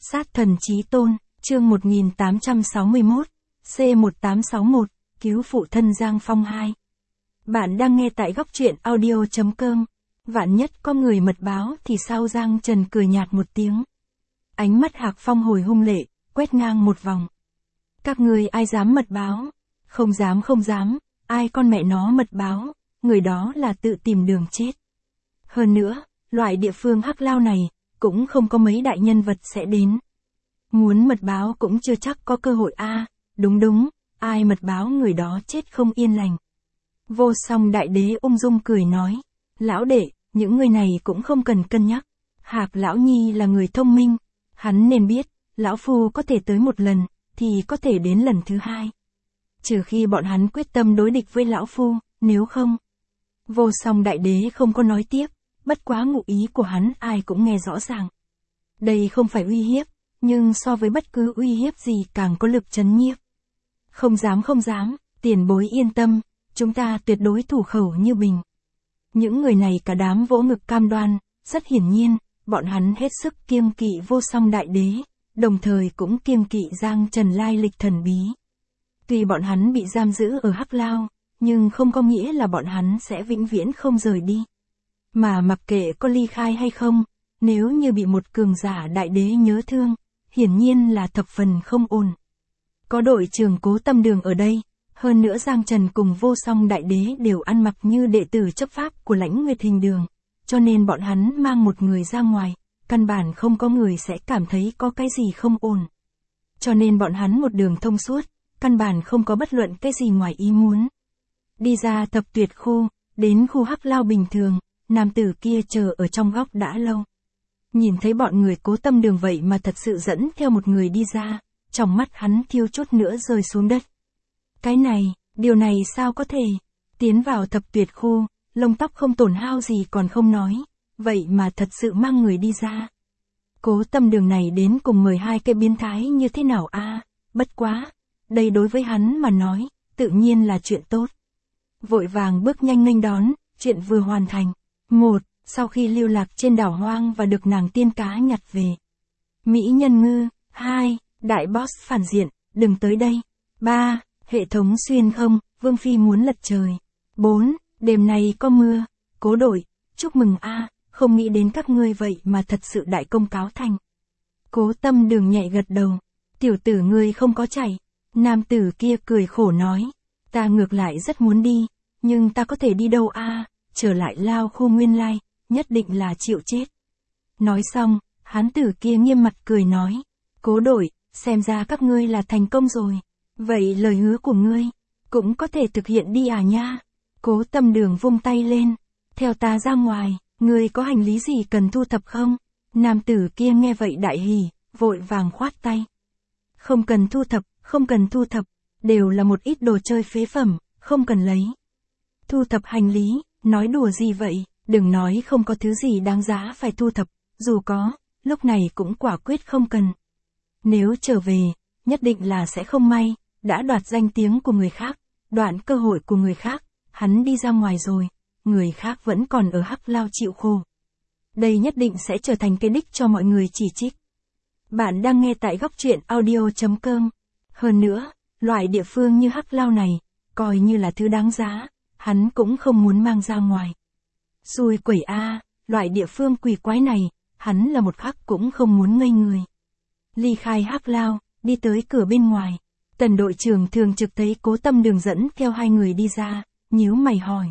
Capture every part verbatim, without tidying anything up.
Sát thần chí tôn, chương một nghìn tám trăm sáu mươi mốt, C một tám sáu mốt, cứu phụ thân Giang Phong hai. Bạn đang nghe tại góc truyện audio chấm com. Vạn nhất có người mật báo thì sao? Giang Trần cười nhạt một tiếng. Ánh mắt Hạc Phong hồi hung lệ, quét ngang một vòng. Các ngươi ai dám mật báo? Không dám không dám, ai con mẹ nó mật báo, người đó là tự tìm đường chết. Hơn nữa, loại địa phương Hắc Lao này, cũng không có mấy đại nhân vật sẽ đến. Muốn mật báo cũng chưa chắc có cơ hội a. À, đúng đúng, ai mật báo người đó chết không yên lành. Vô Song Đại Đế ung dung cười nói, lão đệ, những người này cũng không cần cân nhắc. Hạc lão nhi là người thông minh, hắn nên biết, lão phu có thể tới một lần, thì có thể đến lần thứ hai. Trừ khi bọn hắn quyết tâm đối địch với lão phu, nếu không. Vô Song Đại Đế không có nói tiếp, bất quá ngụ ý của hắn ai cũng nghe rõ ràng. Đây không phải uy hiếp, nhưng so với bất cứ uy hiếp gì càng có lực chấn nhiếp. Không dám không dám, tiền bối yên tâm, chúng ta tuyệt đối thủ khẩu như bình. Những người này cả đám vỗ ngực cam đoan, rất hiển nhiên, bọn hắn hết sức kiêng kỵ Vô Song Đại Đế, đồng thời cũng kiêng kỵ Giang Trần lai lịch thần bí. Tuy bọn hắn bị giam giữ ở Hắc Lao, nhưng không có nghĩa là bọn hắn sẽ vĩnh viễn không rời đi. Mà mặc kệ có ly khai hay không, nếu như bị một cường giả đại đế nhớ thương, hiển nhiên là thập phần không ổn. Có đội trưởng Cố Tâm Đường ở đây, hơn nữa Giang Trần cùng Vô Song Đại Đế đều ăn mặc như đệ tử chấp pháp của Lãnh Nguyệt Hình Đường, cho nên bọn hắn mang một người ra ngoài, căn bản không có người sẽ cảm thấy có cái gì không ổn. Cho nên bọn hắn một đường thông suốt, căn bản không có bất luận cái gì ngoài ý muốn. Đi ra Thập Tuyệt khu, đến khu Hắc Lao bình thường, nam tử kia chờ ở trong góc đã lâu. Nhìn thấy bọn người Cố Tâm Đường vậy mà thật sự dẫn theo một người đi ra, trong mắt hắn thiêu chút nữa rơi xuống đất. Cái này, điều này sao có thể? Tiến vào Thập Tuyệt khu, lông tóc không tổn hao gì còn không nói, vậy mà thật sự mang người đi ra. Cố Tâm Đường này đến cùng mời hai cái biến thái như thế nào a? À, bất quá, đây đối với hắn mà nói, tự nhiên là chuyện tốt. Vội vàng bước nhanh nghênh đón, chuyện vừa hoàn thành. Một, sau khi lưu lạc trên đảo hoang và được nàng tiên cá nhặt về. Mỹ nhân ngư. Hai, đại boss phản diện, đừng tới đây. Ba, hệ thống xuyên không, Vương Phi muốn lật trời. Bốn, đêm nay có mưa. Cố đội, chúc mừng a, à, không nghĩ đến các ngươi vậy mà thật sự đại công cáo thành. Cố Tâm Đường nhẹ gật đầu. Tiểu tử ngươi không có chảy. Nam tử kia cười khổ nói. Ta ngược lại rất muốn đi, nhưng ta có thể đi đâu a? À, trở lại Lao khu nguyên lai, nhất định là chịu chết. Nói xong, hán tử kia nghiêm mặt cười nói. Cố đội, xem ra các ngươi là thành công rồi. Vậy lời hứa của ngươi, cũng có thể thực hiện đi à nha. Cố Tâm Đường vung tay lên. Theo ta ra ngoài, ngươi có hành lý gì cần thu thập không? Nam tử kia nghe vậy đại hỉ, vội vàng khoát tay. Không cần thu thập, không cần thu thập, đều là một ít đồ chơi phế phẩm, không cần lấy. Thu thập hành lý, nói đùa gì vậy, đừng nói không có thứ gì đáng giá phải thu thập, dù có, lúc này cũng quả quyết không cần. Nếu trở về, nhất định là sẽ không may, đã đoạt danh tiếng của người khác, đoạn cơ hội của người khác, hắn đi ra ngoài rồi, người khác vẫn còn ở Hắc Lao chịu khổ. Đây nhất định sẽ trở thành cái đích cho mọi người chỉ trích. Bạn đang nghe tại góc truyện audio chấm com. Hơn nữa, loại địa phương như Hắc Lao này, coi như là thứ đáng giá, hắn cũng không muốn mang ra ngoài. Xui quẩy a, à, loại địa phương quỷ quái này, hắn là một khắc cũng không muốn ngây người. Ly khai Hắc Lao, đi tới cửa bên ngoài, Tần đội trưởng thường trực thấy Cố Tâm Đường dẫn theo hai người đi ra, nhíu mày hỏi.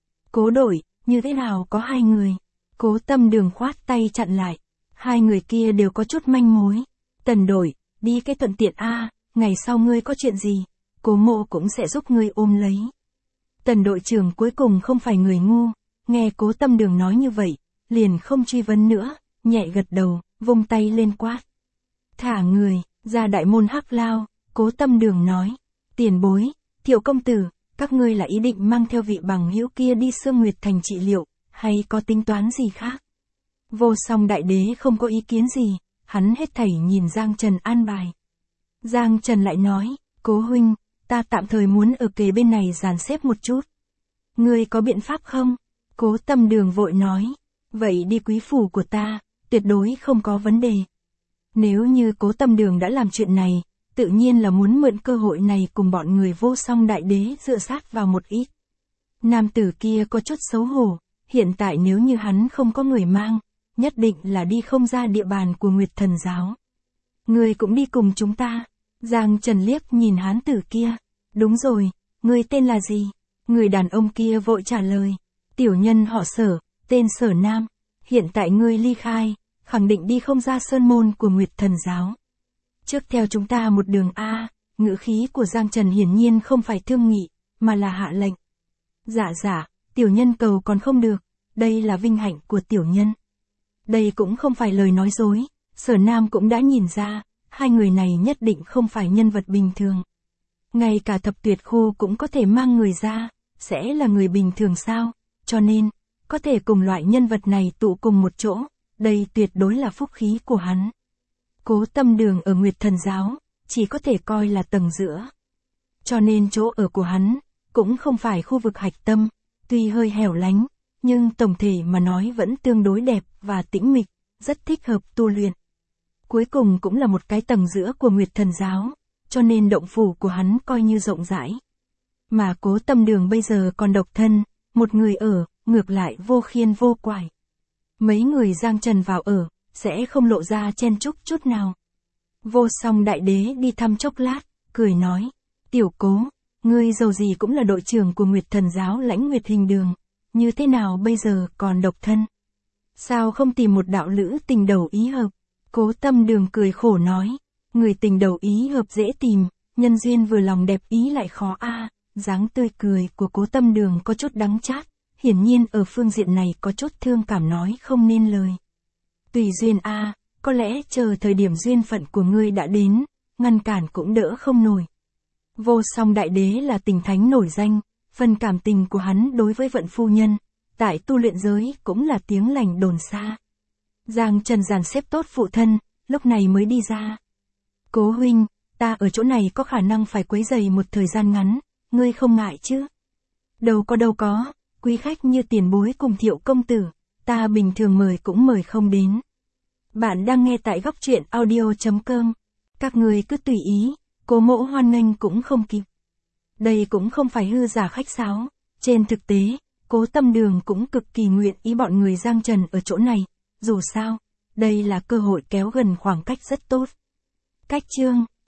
Cố đội, như thế nào có hai người? Cố Tâm Đường khoát tay chặn lại. Hai người kia đều có chút manh mối. Tần đội, đi cái thuận tiện a, à, ngày sau ngươi có chuyện gì, Cố mộ cũng sẽ giúp ngươi ôm lấy. Tần đội trưởng cuối cùng không phải người ngu, nghe Cố Tâm Đường nói như vậy, liền không truy vấn nữa, nhẹ gật đầu, vung tay lên quát. Thả người, ra đại môn Hắc Lao. Cố Tâm Đường nói. Tiền bối, Thiệu công tử, các ngươi là ý định mang theo vị bằng hữu kia đi Sương Nguyệt Thành trị liệu, hay có tính toán gì khác? Vô Song Đại Đế không có ý kiến gì, hắn hết thảy nhìn Giang Trần an bài. Giang Trần lại nói, Cố huynh, ta tạm thời muốn ở kề bên này dàn xếp một chút. Ngươi có biện pháp không? Cố Tâm Đường vội nói, vậy đi quý phủ của ta, tuyệt đối không có vấn đề. Nếu như Cố Tâm Đường đã làm chuyện này, tự nhiên là muốn mượn cơ hội này cùng bọn người Vô Song Đại Đế dựa sát vào một ít. Nam tử kia có chút xấu hổ, hiện tại nếu như hắn không có người mang, nhất định là đi không ra địa bàn của Nguyệt Thần giáo. Ngươi cũng đi cùng chúng ta. Giang Trần liếc nhìn hán tử kia. Đúng rồi, ngươi tên là gì? Người đàn ông kia vội trả lời. Tiểu nhân họ Sở, tên Sở Nam. Hiện tại ngươi ly khai, khẳng định đi không ra sơn môn của Nguyệt Thần giáo. Trước theo chúng ta một đường A, ngữ khí của Giang Trần hiển nhiên không phải thương nghị, mà là hạ lệnh. Dạ dạ, tiểu nhân cầu còn không được, đây là vinh hạnh của tiểu nhân. Đây cũng không phải lời nói dối, Sở Nam cũng đã nhìn ra, hai người này nhất định không phải nhân vật bình thường. Ngay cả thập tuyệt khu cũng có thể mang người ra, sẽ là người bình thường sao, cho nên, có thể cùng loại nhân vật này tụ cùng một chỗ, đây tuyệt đối là phúc khí của hắn. Cố Tâm Đường ở Nguyệt Thần giáo, chỉ có thể coi là tầng giữa. Cho nên chỗ ở của hắn, cũng không phải khu vực hạch tâm, tuy hơi hẻo lánh, nhưng tổng thể mà nói vẫn tương đối đẹp và tĩnh mịch, rất thích hợp tu luyện. Cuối cùng cũng là một cái tầng giữa của Nguyệt Thần giáo, cho nên động phủ của hắn coi như rộng rãi. Mà Cố Tâm Đường bây giờ còn độc thân, một người ở, ngược lại vô khiên vô quải. Mấy người Giang Trần vào ở, sẽ không lộ ra chen chúc chút nào. Vô Song Đại Đế đi thăm chốc lát, cười nói, tiểu Cố, ngươi dầu gì cũng là đội trưởng của Nguyệt Thần giáo Lãnh Nguyệt Hình Đường, như thế nào bây giờ còn độc thân? Sao không tìm một đạo lữ tình đầu ý hợp? Cố Tâm Đường cười khổ nói, người tình đầu ý hợp dễ tìm, nhân duyên vừa lòng đẹp ý lại khó a. Dáng tươi cười của Cố Tâm Đường có chút đắng chát, hiển nhiên ở phương diện này có chút thương cảm nói không nên lời. Tùy duyên a, có lẽ chờ thời điểm duyên phận của ngươi đã đến, ngăn cản cũng đỡ không nổi. Vô Song Đại Đế là tình thánh nổi danh, phần cảm tình của hắn đối với vận phu nhân, tại tu luyện giới cũng là tiếng lành đồn xa. Giang Trần dàn xếp tốt phụ thân, lúc này mới đi ra. Cố huynh, ta ở chỗ này có khả năng phải quấy rầy một thời gian ngắn, ngươi không ngại chứ? Đâu có đâu có, quý khách như tiền bối cùng Thiệu công tử, ta bình thường mời cũng mời không đến. Bạn đang nghe tại góc truyện audio chấm com. Các người cứ tùy ý, Cố mỗ hoan nghênh cũng không kịp. Đây cũng không phải hư giả khách sáo, trên thực tế, Cố Tâm Đường cũng cực kỳ nguyện ý bọn người Giang Trần ở chỗ này, dù sao, đây là cơ hội kéo gần khoảng cách rất tốt. Cách chương